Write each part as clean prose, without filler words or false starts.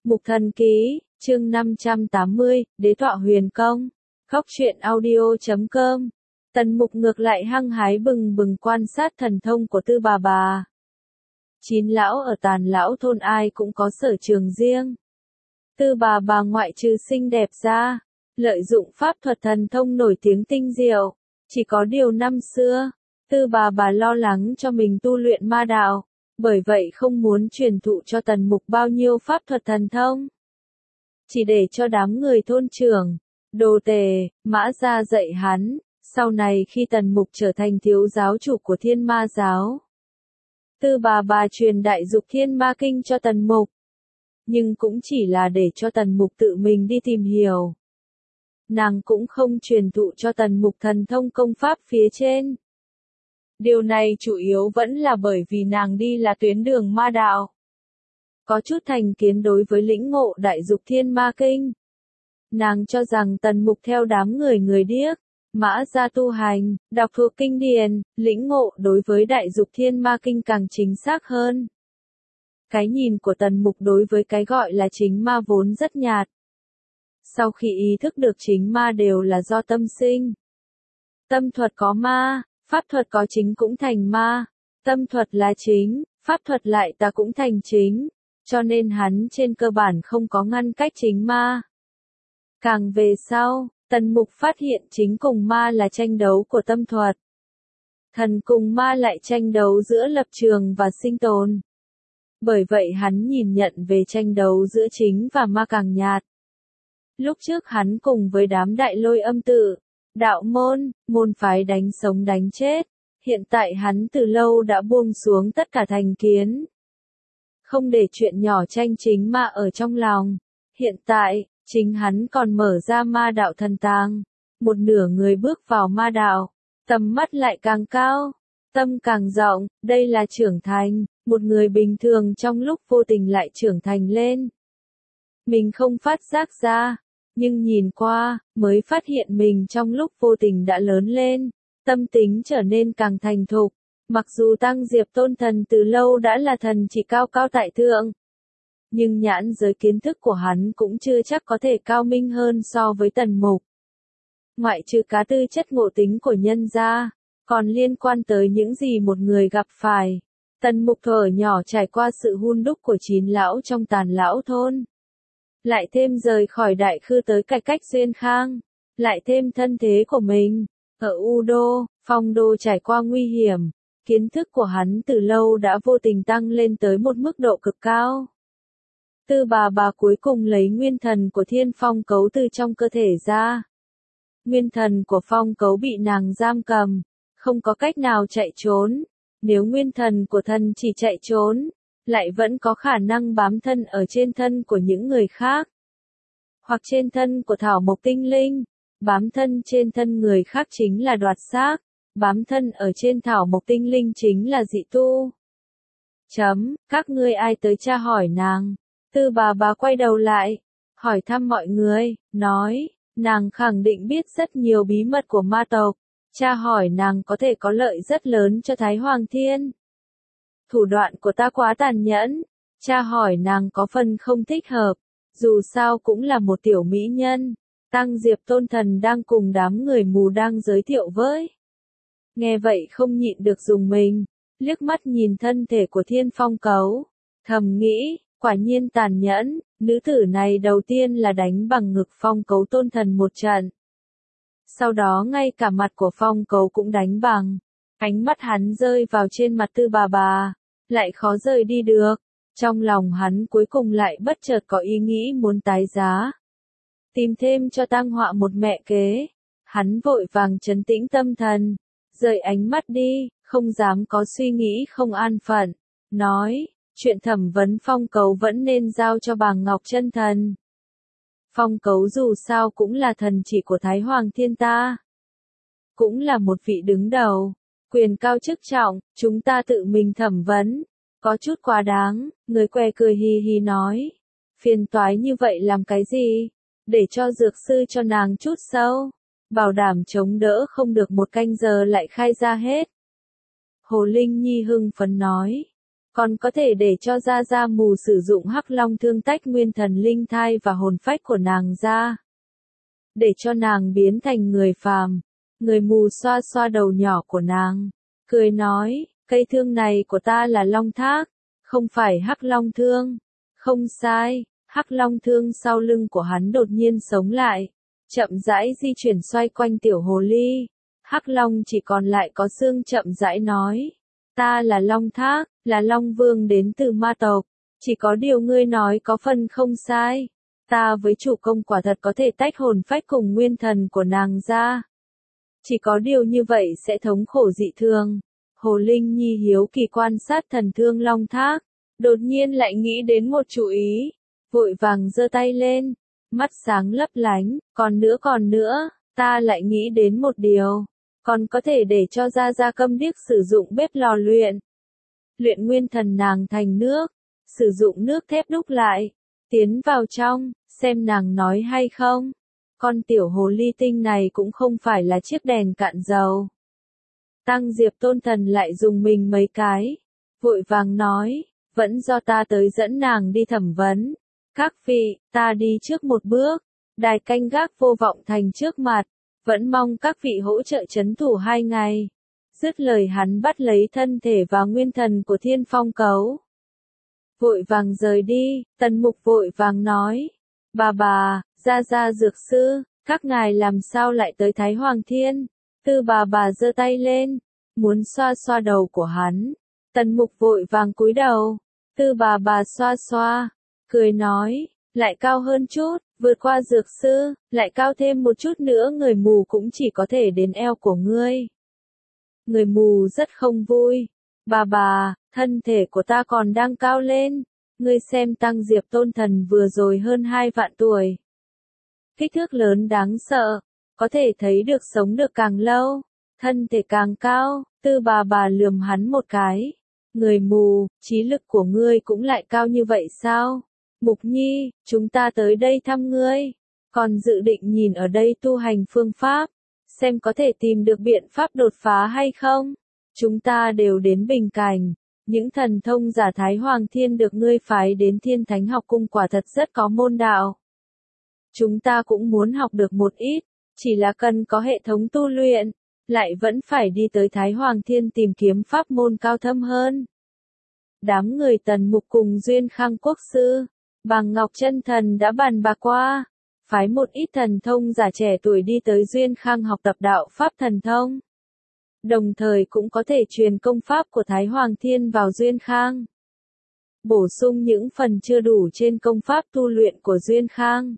Mục Thần Ký, chương 580, Đế tọa huyền công. Góc truyện audio.com. Tần Mục ngược lại hăng hái bừng bừng quan sát thần thông của Tư Bà. Chín lão ở Tàn Lão thôn ai cũng có sở trường riêng. Tư Bà ngoại trừ xinh đẹp ra, lợi dụng pháp thuật thần thông nổi tiếng tinh diệu. Chỉ có điều năm xưa, Tư Bà lo lắng cho mình tu luyện ma đạo, bởi vậy không muốn truyền thụ cho Tần Mục bao nhiêu pháp thuật thần thông. Chỉ để cho đám người thôn trưởng, Đồ Tề, Mã Gia dạy hắn, sau này khi Tần Mục trở thành thiếu giáo chủ của Thiên Ma giáo. Tư Bà truyền Đại Dục Thiên Ma Kinh cho Tần Mục, nhưng cũng chỉ là để cho Tần Mục tự mình đi tìm hiểu. Nàng cũng không truyền thụ cho Tần Mục thần thông công pháp phía trên. Điều này chủ yếu vẫn là bởi vì nàng đi là tuyến đường ma đạo. Có chút thành kiến đối với lĩnh ngộ Đại Dục Thiên Ma Kinh. Nàng cho rằng Tần Mục theo đám người điếc, Mã Gia tu hành, đọc thuộc kinh điển, lĩnh ngộ đối với Đại Dục Thiên Ma Kinh càng chính xác hơn. Cái nhìn của Tần Mục đối với cái gọi là chính ma vốn rất nhạt. Sau khi ý thức được chính ma đều là do tâm sinh. Tâm thuật có ma, pháp thuật có chính cũng thành ma. Tâm thuật là chính, pháp thuật lại tà cũng thành chính. Cho nên hắn trên cơ bản không có ngăn cách chính ma. Càng về sau, Tần Mục phát hiện chính cùng ma là tranh đấu của tâm thuật. Thần cùng ma lại tranh đấu giữa lập trường và sinh tồn. Bởi vậy hắn nhìn nhận về tranh đấu giữa chính và ma càng nhạt. Lúc trước hắn cùng với đám Đại Lôi Âm Tự, đạo môn phái đánh sống đánh chết. Hiện tại hắn từ lâu đã buông xuống tất cả thành kiến. Không để chuyện nhỏ tranh chính ma ở trong lòng. Hiện tại, chính hắn còn mở ra ma đạo thần tàng. Một nửa người bước vào ma đạo, tầm mắt lại càng cao, tâm càng rộng, đây là trưởng thành. Một người bình thường trong lúc vô tình lại trưởng thành lên. Mình không phát giác ra, nhưng nhìn qua, mới phát hiện mình trong lúc vô tình đã lớn lên, tâm tính trở nên càng thành thục. Mặc dù Tăng Diệp Tôn Thần từ lâu đã là thần chỉ cao tại thượng, nhưng nhãn giới kiến thức của hắn cũng chưa chắc có thể cao minh hơn so với Tần Mục. Ngoại trừ cá tư chất ngộ tính của nhân gia, còn liên quan tới những gì một người gặp phải. Tần Mục thuở nhỏ trải qua sự hun đúc của 9 lão trong Tàn Lão thôn. Lại thêm rời khỏi Đại Khư tới cải cách Xuyên Khang. Lại thêm thân thế của mình. Ở U Đô, Phong Đô trải qua nguy hiểm. Kiến thức của hắn từ lâu đã vô tình tăng lên tới một mức độ cực cao. Tư Bà cuối cùng lấy nguyên thần của Thiên Phong Cấu từ trong cơ thể ra. Nguyên thần của Phong Cấu bị nàng giam cầm, không có cách nào chạy trốn. Nếu nguyên thần của thần chỉ chạy trốn, lại vẫn có khả năng bám thân ở trên thân của những người khác. Hoặc trên thân của thảo mộc tinh linh, bám thân trên thân người khác chính là đoạt xác, bám thân ở trên thảo mộc tinh linh chính là dị tu. Các ngươi ai tới tra hỏi nàng? Tư Bà quay đầu lại, hỏi thăm mọi người, nói, nàng khẳng định biết rất nhiều bí mật của ma tộc. Cha hỏi nàng có thể có lợi rất lớn cho Thái Hoàng Thiên. Thủ đoạn của ta quá tàn nhẫn. Cha hỏi nàng có phần không thích hợp. Dù sao cũng là một tiểu mỹ nhân. Tăng Diệp Tôn Thần đang cùng đám người mù đang giới thiệu với. Nghe vậy không nhịn được dùng mình. Liếc mắt nhìn thân thể của Thiên Phong Cấu. Thầm nghĩ, quả nhiên tàn nhẫn. Nữ tử này đầu tiên là đánh bằng ngực Phong Cấu Tôn Thần một trận. Sau đó ngay cả mặt của Phong Cấu cũng đánh bằng. Ánh mắt hắn rơi vào trên mặt Tư Bà, lại khó rời đi được. Trong lòng hắn cuối cùng lại bất chợt có ý nghĩ muốn tái giá. Tìm thêm cho tang họa một mẹ kế. Hắn vội vàng trấn tĩnh tâm thần, rời ánh mắt đi, không dám có suy nghĩ không an phận. Nói, chuyện thẩm vấn Phong Cấu vẫn nên giao cho Bàng Ngọc Chân Thần. Phong Cấu dù sao cũng là thần chỉ của Thái Hoàng Thiên ta. Cũng là một vị đứng đầu, quyền cao chức trọng, chúng ta tự mình thẩm vấn. Có chút quá đáng, người què cười hì hì nói. Phiền toái như vậy làm cái gì? Để cho dược sư cho nàng chút sâu. Bảo đảm chống đỡ không được một canh giờ lại khai ra hết. Hồ Linh Nhi hưng phấn nói. Còn có thể để cho Gia Gia Mù sử dụng Hắc Long thương tách nguyên thần linh thai và hồn phách của nàng ra. Để cho nàng biến thành người phàm. Người mù xoa xoa đầu nhỏ của nàng. Cười nói, cây thương này của ta là long thác. Không phải Hắc Long thương. Không sai, Hắc Long thương sau lưng của hắn đột nhiên sống lại. Chậm rãi di chuyển xoay quanh tiểu hồ ly. Hắc Long chỉ còn lại có xương chậm rãi nói. Ta là Long Thác, là Long Vương đến từ ma tộc. Chỉ có điều ngươi nói có phần không sai. Ta với chủ công quả thật có thể tách hồn phách cùng nguyên thần của nàng ra. Chỉ có điều như vậy sẽ thống khổ dị thường. Hồ Linh Nhi hiếu kỳ quan sát thần thương Long Thác. Đột nhiên lại nghĩ đến một chủ ý. Vội vàng giơ tay lên. Mắt sáng lấp lánh. Còn nữa, ta lại nghĩ đến một điều. Còn có thể để cho Gia Gia câm điếc sử dụng bếp lò luyện. Luyện nguyên thần nàng thành nước. Sử dụng nước thép đúc lại. Tiến vào trong, xem nàng nói hay không. Con tiểu hồ ly tinh này cũng không phải là chiếc đèn cạn dầu. Tăng Diệp Tôn Thần lại dùng mình mấy cái. Vội vàng nói, vẫn do ta tới dẫn nàng đi thẩm vấn. Các vị, ta đi trước một bước. Đài canh gác Vô Vọng Thành trước mặt. Vẫn mong các vị hỗ trợ trấn thủ 2 ngày. Dứt lời hắn bắt lấy thân thể và nguyên thần của Thiên Phong Cấu. Vội vàng rời đi, Tần Mục vội vàng nói. Bà, Gia Gia dược sư, các ngài làm sao lại tới Thái Hoàng Thiên? Tư bà giơ tay lên, muốn xoa xoa đầu của hắn. Tần Mục vội vàng cúi đầu. Tư bà xoa xoa, cười nói, lại cao hơn chút, vượt qua dược sư, lại cao thêm một chút nữa người mù cũng chỉ có thể đến eo của ngươi. Người mù rất không vui. Bà, thân thể của ta còn đang cao lên. Ngươi xem Tăng Diệp Tôn Thần vừa rồi hơn 2 vạn tuổi. Kích thước lớn đáng sợ. Có thể thấy được sống được càng lâu. Thân thể càng cao. Tư bà lườm hắn một cái. Người mù, trí lực của ngươi cũng lại cao như vậy sao? Mục Nhi, chúng ta tới đây thăm ngươi. Còn dự định nhìn ở đây tu hành phương pháp. Xem có thể tìm được biện pháp đột phá hay không? Chúng ta đều đến Bình Cảnh. Những thần thông giả Thái Hoàng Thiên được ngươi phái đến Thiên Thánh học cung quả thật rất có môn đạo. Chúng ta cũng muốn học được một ít, chỉ là cần có hệ thống tu luyện, lại vẫn phải đi tới Thái Hoàng Thiên tìm kiếm pháp môn cao thâm hơn. Đám người Tần Mục cùng Duyên Khang Quốc sư, Bàng Ngọc Chân Thần đã bàn bạc qua, phái một ít thần thông giả trẻ tuổi đi tới Duyên Khang học tập đạo pháp thần thông. Đồng thời cũng có thể truyền công pháp của Thái Hoàng Thiên vào Duyên Khang. Bổ sung những phần chưa đủ trên công pháp tu luyện của Duyên Khang.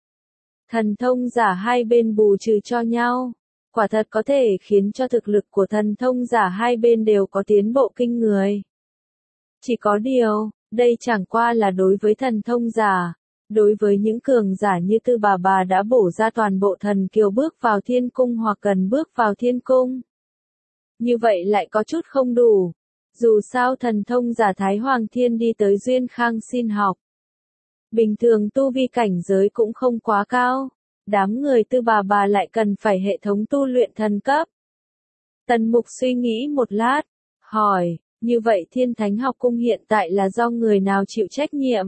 Thần thông giả hai bên bù trừ cho nhau. Quả thật có thể khiến cho thực lực của thần thông giả hai bên đều có tiến bộ kinh người. Chỉ có điều, đây chẳng qua là đối với thần thông giả. Đối với những cường giả như Tư bà đã bổ ra toàn bộ thần kiều bước vào thiên cung hoặc cần bước vào thiên cung. Như vậy lại có chút không đủ. Dù sao thần thông giả Thái Hoàng Thiên đi tới Duyên Khang xin học. Bình thường tu vi cảnh giới cũng không quá cao. Đám người Tư bà lại cần phải hệ thống tu luyện thần cấp. Tần Mục suy nghĩ một lát. Hỏi, như vậy Thiên Thánh học cung hiện tại là do người nào chịu trách nhiệm?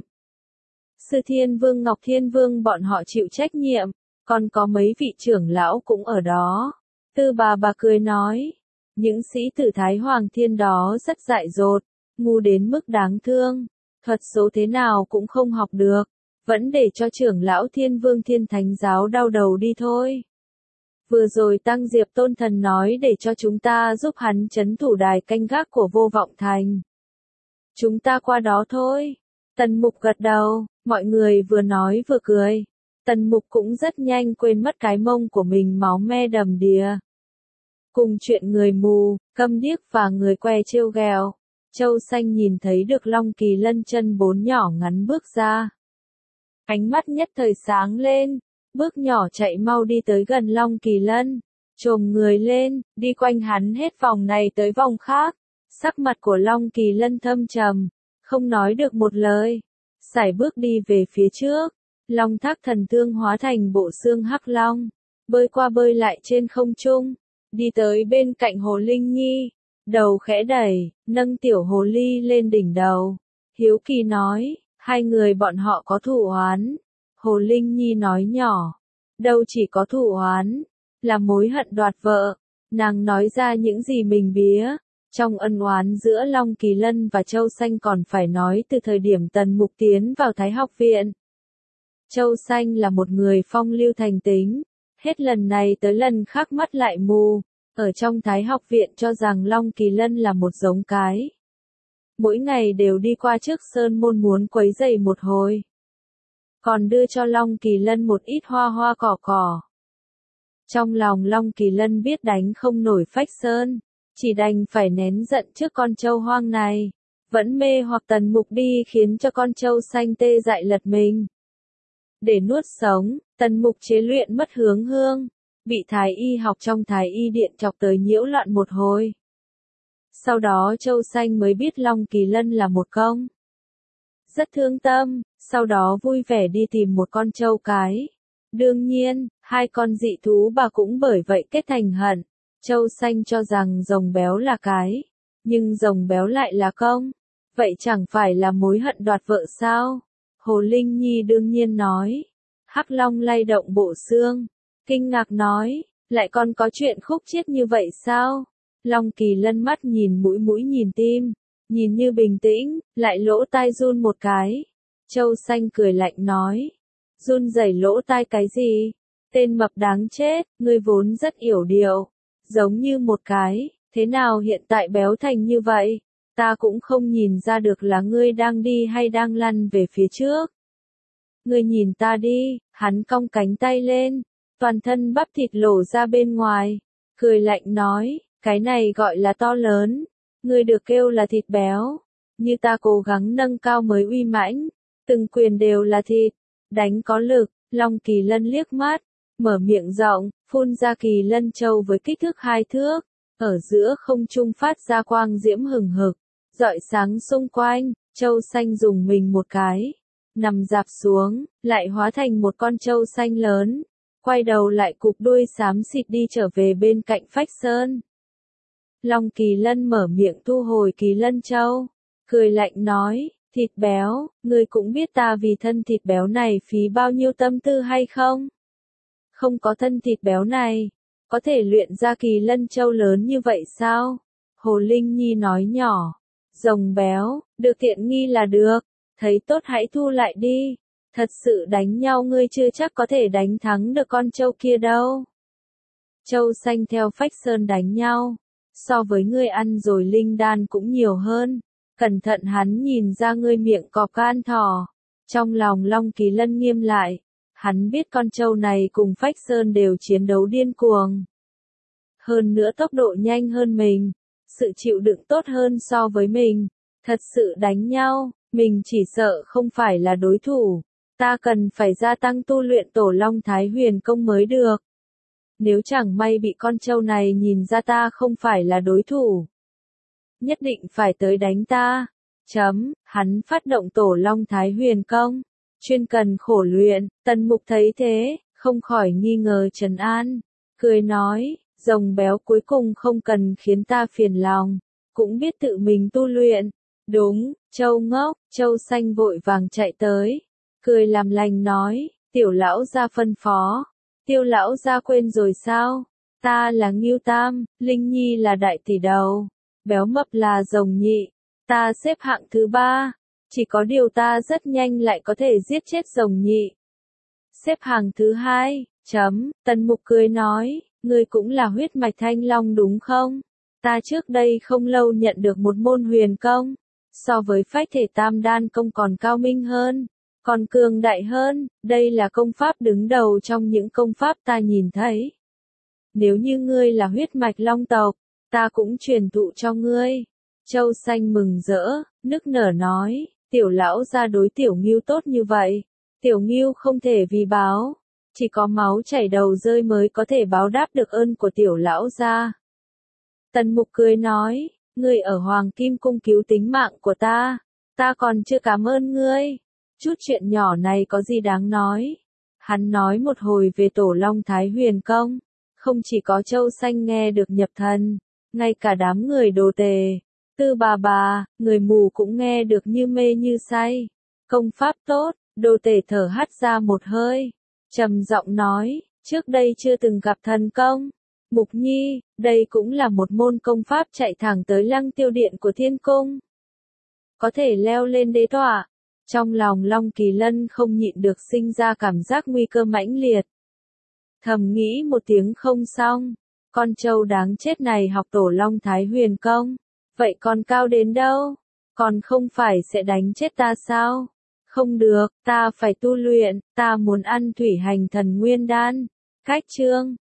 Sư Thiên Vương Ngọc Thiên Vương bọn họ chịu trách nhiệm. Còn có mấy vị trưởng lão cũng ở đó. Tư bà cười nói. Những sĩ tử Thái Hoàng Thiên đó rất dại dột, ngu đến mức đáng thương, thuật số thế nào cũng không học được, vẫn để cho trưởng lão Thiên Vương Thiên Thánh giáo đau đầu đi thôi. Vừa rồi Tăng Diệp Tôn Thần nói để cho chúng ta giúp hắn trấn thủ đài canh gác của Vô Vọng Thành. Chúng ta qua đó thôi. Tần Mục gật đầu, mọi người vừa nói vừa cười. Tần Mục cũng rất nhanh quên mất cái mông của mình máu me đầm đìa. Cùng chuyện người mù, câm điếc và người que trêu ghẹo, Châu Xanh nhìn thấy được Long Kỳ Lân chân 4 nhỏ ngắn bước ra. Ánh mắt nhất thời sáng lên, bước nhỏ chạy mau đi tới gần Long Kỳ Lân, chồm người lên, đi quanh hắn hết vòng này tới vòng khác. Sắc mặt của Long Kỳ Lân thâm trầm, không nói được một lời, sải bước đi về phía trước. Long Thác thần thương hóa thành bộ xương hắc long, bơi qua bơi lại trên không trung. Đi tới bên cạnh Hồ Linh Nhi, đầu khẽ đẩy, nâng tiểu hồ ly lên đỉnh đầu. Hiếu kỳ nói, hai người bọn họ có thù oán. Hồ Linh Nhi nói nhỏ, đâu chỉ có thù oán, là mối hận đoạt vợ. Nàng nói ra những gì mình bía. Trong ân oán giữa Long Kỳ Lân và Châu Xanh còn phải nói từ thời điểm Tần Mục tiến vào Thái học viện. Châu Xanh là một người phong lưu thành tính, hết lần này tới lần khác mắt lại mù, ở trong Thái học viện cho rằng Long Kỳ Lân là một giống cái. Mỗi ngày đều đi qua trước sơn môn muốn quấy rầy một hồi. Còn đưa cho Long Kỳ Lân một ít hoa hoa cỏ cỏ. Trong lòng Long Kỳ Lân biết đánh không nổi Phách Sơn, chỉ đành phải nén giận trước con trâu hoang này. Vẫn mê hoặc Tần Mục đi khiến cho con trâu xanh tê dại lật mình. Để nuốt sống, Tần Mục chế luyện mất hướng hương, bị Thái y học trong Thái y điện chọc tới nhiễu loạn một hồi. Sau đó Châu Xanh mới biết Long Kỳ Lân là một công. Rất thương tâm, sau đó vui vẻ đi tìm một con trâu cái. Đương nhiên, hai con dị thú bà cũng bởi vậy kết thành hận. Châu Xanh cho rằng rồng béo là cái, nhưng rồng béo lại là công. Vậy chẳng phải là mối hận đoạt vợ sao? Hồ Linh Nhi đương nhiên nói. Hắc Long lay động bộ xương, kinh ngạc nói, lại còn có chuyện khúc chiết như vậy sao? Long Kỳ Lân mắt nhìn mũi mũi nhìn tim, nhìn như bình tĩnh, lại lỗ tai run một cái. Châu Xanh cười lạnh nói, run rẩy lỗ tai cái gì? Tên mập đáng chết, ngươi vốn rất yểu điệu, giống như một cái, thế nào hiện tại béo thành như vậy? Ta cũng không nhìn ra được là ngươi đang đi hay đang lăn về phía trước. Ngươi nhìn ta đi, hắn cong cánh tay lên, toàn thân bắp thịt lộ ra bên ngoài, cười lạnh nói, cái này gọi là to lớn, ngươi được kêu là thịt béo, như ta cố gắng nâng cao mới uy mãnh, từng quyền đều là thịt, đánh có lực. Long Kỳ Lân liếc mắt, mở miệng rộng, phun ra Kỳ Lân Châu với kích thước 2 thước, ở giữa không trung phát ra quang diễm hừng hực, rọi sáng xung quanh. Châu Xanh dùng mình một cái, nằm rạp xuống, lại hóa thành một con trâu xanh lớn, quay đầu lại cụp đuôi xám xịt đi trở về bên cạnh Phách Sơn. Long Kỳ Lân mở miệng thu hồi Kỳ Lân Châu, cười lạnh nói, thịt béo, ngươi cũng biết ta vì thân thịt béo này phí bao nhiêu tâm tư hay không? Không có thân thịt béo này, có thể luyện ra Kỳ Lân Châu lớn như vậy sao? Hồ Linh Nhi nói nhỏ, rồng béo, được tiện nghi là được, thấy tốt hãy thu lại đi, thật sự đánh nhau ngươi chưa chắc có thể đánh thắng được con trâu kia đâu. Châu Xanh theo Phách Sơn đánh nhau, so với ngươi ăn rồi linh đan cũng nhiều hơn, cẩn thận hắn nhìn ra ngươi miệng cọp gan thỏ. Trong lòng Long Kỳ Lân nghiêm lại, hắn biết con trâu này cùng Phách Sơn đều chiến đấu điên cuồng. Hơn nữa tốc độ nhanh hơn mình, sự chịu đựng tốt hơn so với mình, thật sự đánh nhau, mình chỉ sợ không phải là đối thủ, ta cần phải gia tăng tu luyện Tổ Long Thái Huyền Công mới được. Nếu chẳng may bị con trâu này nhìn ra ta không phải là đối thủ, nhất định phải tới đánh ta. Hắn phát động Tổ Long Thái Huyền Công, chuyên cần khổ luyện. Tần Mục thấy thế, không khỏi nghi ngờ trấn an, cười nói, rồng béo cuối cùng không cần khiến ta phiền lòng, cũng biết tự mình tu luyện. Đúng, Châu ngốc. Châu Xanh vội vàng chạy tới, cười làm lành nói, tiểu lão gia phân phó. Tiêu lão gia quên rồi sao? Ta là Ngưu Tam, Linh Nhi là đại tỷ đầu, béo mập là rồng nhị, ta xếp hạng thứ 3, chỉ có điều ta rất nhanh lại có thể giết chết rồng nhị. Xếp hạng thứ 2, Tần Mục cười nói, ngươi cũng là huyết mạch thanh long đúng không? Ta trước đây không lâu nhận được một môn huyền công, so với phách thể tam đan công còn cao minh hơn, còn cường đại hơn, đây là công pháp đứng đầu trong những công pháp ta nhìn thấy. Nếu như ngươi là huyết mạch long tộc, ta cũng truyền thụ cho ngươi. Châu Xanh mừng rỡ, nức nở nói, tiểu lão gia đối tiểu Ngưu tốt như vậy, tiểu Ngưu không thể vì báo, chỉ có máu chảy đầu rơi mới có thể báo đáp được ơn của tiểu lão gia. Tần Mục cười nói, ngươi ở Hoàng Kim Cung cứu tính mạng của ta còn chưa cảm ơn ngươi. Chút chuyện nhỏ này có gì đáng nói. Hắn nói một hồi về Tổ Long Thái Huyền Công, không chỉ có Châu Xanh nghe được nhập thần, ngay cả đám người đồ tề, Tư bà, người mù cũng nghe được như mê như say. Công pháp tốt, đồ tể thở hắt ra một hơi, trầm giọng nói, trước đây chưa từng gặp thần công. Mục Nhi, đây cũng là một môn công pháp chạy thẳng tới Lăng Tiêu Điện của Thiên Cung. Có thể leo lên đế tọa. Trong lòng Long Kỳ Lân không nhịn được sinh ra cảm giác nguy cơ mãnh liệt. Thầm nghĩ một tiếng không xong, con trâu đáng chết này học tổ Long Thái Huyền Công. Vậy còn cao đến đâu? Còn không phải sẽ đánh chết ta sao? Không được, ta phải tu luyện, ta muốn ăn thủy hành thần nguyên đan. Cách chương